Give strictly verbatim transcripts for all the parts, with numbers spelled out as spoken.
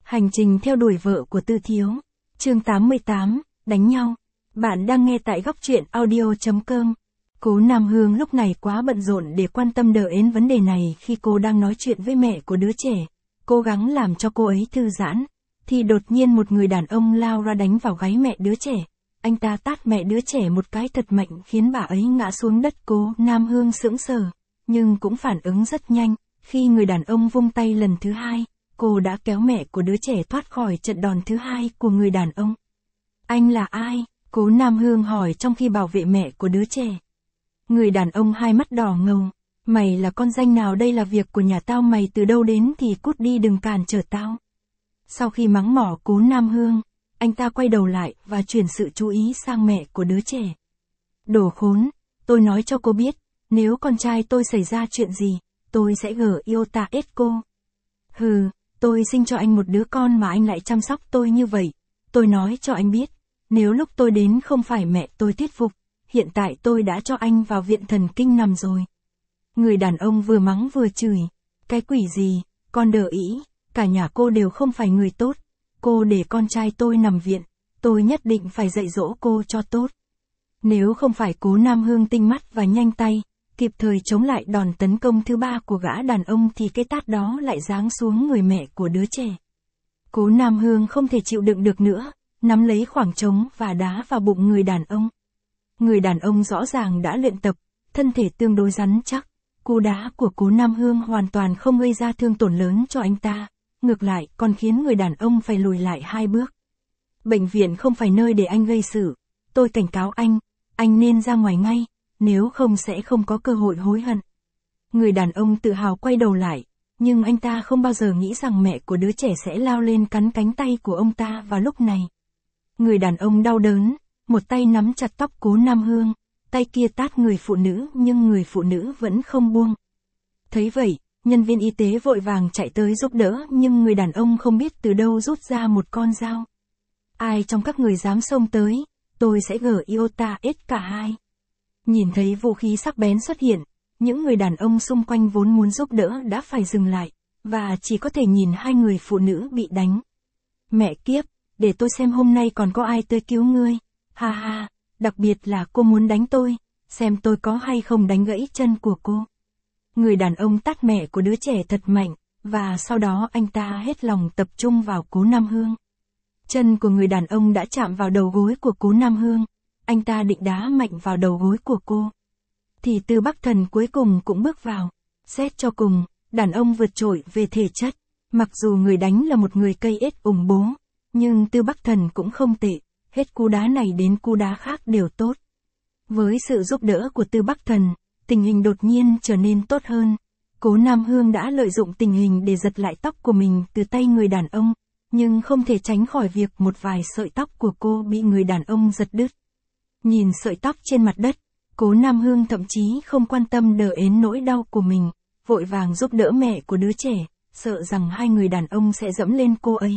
Hành trình theo đuổi vợ của Tư Thiếu. Chương tám mươi tám, đánh nhau. Bạn đang nghe tại góc truyện audio chấm com. Cố Nam Hương lúc này quá bận rộn để quan tâm đến vấn đề này khi cô đang nói chuyện với mẹ của đứa trẻ, cố gắng làm cho cô ấy thư giãn, thì đột nhiên một người đàn ông lao ra đánh vào gáy mẹ đứa trẻ. Anh ta tát mẹ đứa trẻ một cái thật mạnh khiến bà ấy ngã xuống đất. Cố Nam Hương sững sờ, nhưng cũng phản ứng rất nhanh, khi người đàn ông vung tay lần thứ hai, cô đã kéo mẹ của đứa trẻ thoát khỏi trận đòn thứ hai của người đàn ông. Anh là ai? Cố Nam Hương hỏi trong khi bảo vệ mẹ của đứa trẻ. Người đàn ông hai mắt đỏ ngầu. Mày là con danh nào? Đây là việc của nhà tao, mày từ đâu đến thì cút đi, đừng cản trở tao. Sau khi mắng mỏ Cố Nam Hương, anh ta quay đầu lại và chuyển sự chú ý sang mẹ của đứa trẻ. Đồ khốn, tôi nói cho cô biết, nếu con trai tôi xảy ra chuyện gì, tôi sẽ gỡ yêu ta ết cô. Hừ, tôi sinh cho anh một đứa con mà anh lại chăm sóc tôi như vậy. Tôi nói cho anh biết, nếu lúc tôi đến không phải mẹ tôi thuyết phục, hiện tại tôi đã cho anh vào viện thần kinh nằm rồi. Người đàn ông vừa mắng vừa chửi. Cái quỷ gì, con đờ ý, cả nhà cô đều không phải người tốt. Cô để con trai tôi nằm viện, tôi nhất định phải dạy dỗ cô cho tốt. Nếu không phải Cố Nam Hương tinh mắt và nhanh tay, kịp thời chống lại đòn tấn công thứ ba của gã đàn ông thì cái tát đó lại giáng xuống người mẹ của đứa trẻ. Cố Nam Hương không thể chịu đựng được nữa, nắm lấy khoảng trống và đá vào bụng người đàn ông. Người đàn ông rõ ràng đã luyện tập, thân thể tương đối rắn chắc. Cú đá của Cố Nam Hương hoàn toàn không gây ra thương tổn lớn cho anh ta, ngược lại còn khiến người đàn ông phải lùi lại hai bước. Bệnh viện không phải nơi để anh gây sự, tôi cảnh cáo anh, anh nên ra ngoài ngay, nếu không sẽ không có cơ hội hối hận. Người đàn ông tự hào quay đầu lại, nhưng anh ta không bao giờ nghĩ rằng mẹ của đứa trẻ sẽ lao lên cắn cánh tay của ông ta vào lúc này. Người đàn ông đau đớn, một tay nắm chặt tóc Cố Nam Hương, tay kia tát người phụ nữ nhưng người phụ nữ vẫn không buông. Thấy vậy, nhân viên y tế vội vàng chạy tới giúp đỡ nhưng người đàn ông không biết từ đâu rút ra một con dao. Ai trong các người dám xông tới, tôi sẽ gỡ iota ết cả hai. Nhìn thấy vũ khí sắc bén xuất hiện, những người đàn ông xung quanh vốn muốn giúp đỡ đã phải dừng lại, và chỉ có thể nhìn hai người phụ nữ bị đánh. Mẹ kiếp, để tôi xem hôm nay còn có ai tới cứu ngươi. Ha ha, đặc biệt là cô muốn đánh tôi, xem tôi có hay không đánh gãy chân của cô. Người đàn ông tát mẹ của đứa trẻ thật mạnh, và sau đó anh ta hết lòng tập trung vào Cố Nam Hương. Chân của người đàn ông đã chạm vào đầu gối của Cố Nam Hương, anh ta định đá mạnh vào đầu gối của cô. Thì Tư Bắc Thần cuối cùng cũng bước vào. Xét cho cùng, đàn ông vượt trội về thể chất, mặc dù người đánh là một người cây ết ủng bố, nhưng Tư Bắc Thần cũng không tệ, hết cú đá này đến cú đá khác đều tốt. Với sự giúp đỡ của Tư Bắc Thần, tình hình đột nhiên trở nên tốt hơn. Cố Nam Hương đã lợi dụng tình hình để giật lại tóc của mình từ tay người đàn ông, nhưng không thể tránh khỏi việc một vài sợi tóc của cô bị người đàn ông giật đứt. Nhìn sợi tóc trên mặt đất, Cố Nam Hương thậm chí không quan tâm đờ ến nỗi đau của mình, vội vàng giúp đỡ mẹ của đứa trẻ, sợ rằng hai người đàn ông sẽ dẫm lên cô ấy.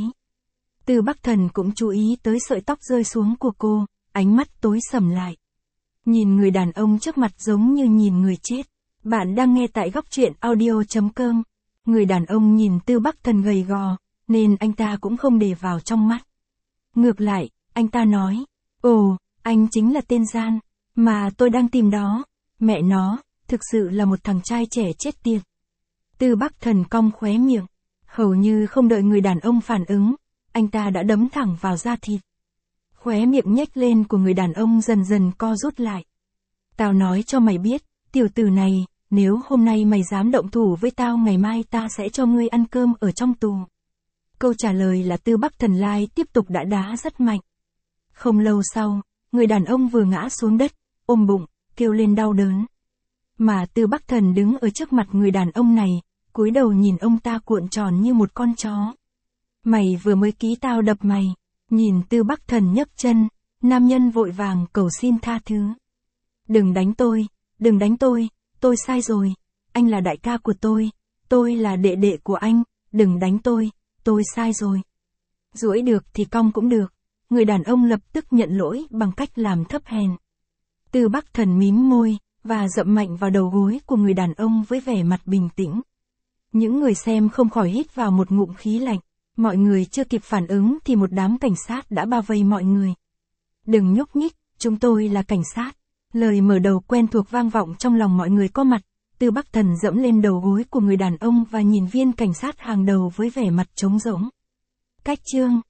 Tư Bắc Thần cũng chú ý tới sợi tóc rơi xuống của cô, ánh mắt tối sầm lại. Nhìn người đàn ông trước mặt giống như nhìn người chết. Bạn đang nghe tại góc truyện audio chấm com. Người đàn ông nhìn Tư Bắc Thần gầy gò, nên anh ta cũng không để vào trong mắt. Ngược lại, anh ta nói, ồ, anh chính là tên gian mà tôi đang tìm đó. Mẹ nó, thực sự là một thằng trai trẻ chết tiệt. Tư Bắc Thần cong khóe miệng, hầu như không đợi người đàn ông phản ứng, anh ta đã đấm thẳng vào da thịt. Khóe miệng nhếch lên của người đàn ông dần dần co rút lại. Tao nói cho mày biết, tiểu tử này, nếu hôm nay mày dám động thủ với tao, ngày mai ta sẽ cho ngươi ăn cơm ở trong tù. Câu trả lời là Tư Bắc Thần Lai tiếp tục đã đá rất mạnh. Không lâu sau, người đàn ông vừa ngã xuống đất, ôm bụng, kêu lên đau đớn. Mà Tư Bắc Thần đứng ở trước mặt người đàn ông này, cúi đầu nhìn ông ta cuộn tròn như một con chó. Mày vừa mới ký tao đập mày. Nhìn Tư Bắc Thần nhấc chân, nam nhân vội vàng cầu xin tha thứ. Đừng đánh tôi, đừng đánh tôi, tôi sai rồi. Anh là đại ca của tôi, tôi là đệ đệ của anh, đừng đánh tôi, tôi sai rồi. Duỗi được thì cong cũng được. Người đàn ông lập tức nhận lỗi bằng cách làm thấp hèn. Tư Bắc Thần mím môi, và dậm mạnh vào đầu gối của người đàn ông với vẻ mặt bình tĩnh. Những người xem không khỏi hít vào một ngụm khí lạnh. Mọi người chưa kịp phản ứng thì một đám cảnh sát đã bao vây mọi người. Đừng nhúc nhích, chúng tôi là cảnh sát. Lời mở đầu quen thuộc vang vọng trong lòng mọi người có mặt. Tư Bắc Thần dẫm lên đầu gối của người đàn ông và nhìn viên cảnh sát hàng đầu với vẻ mặt trống rỗng. Cách chương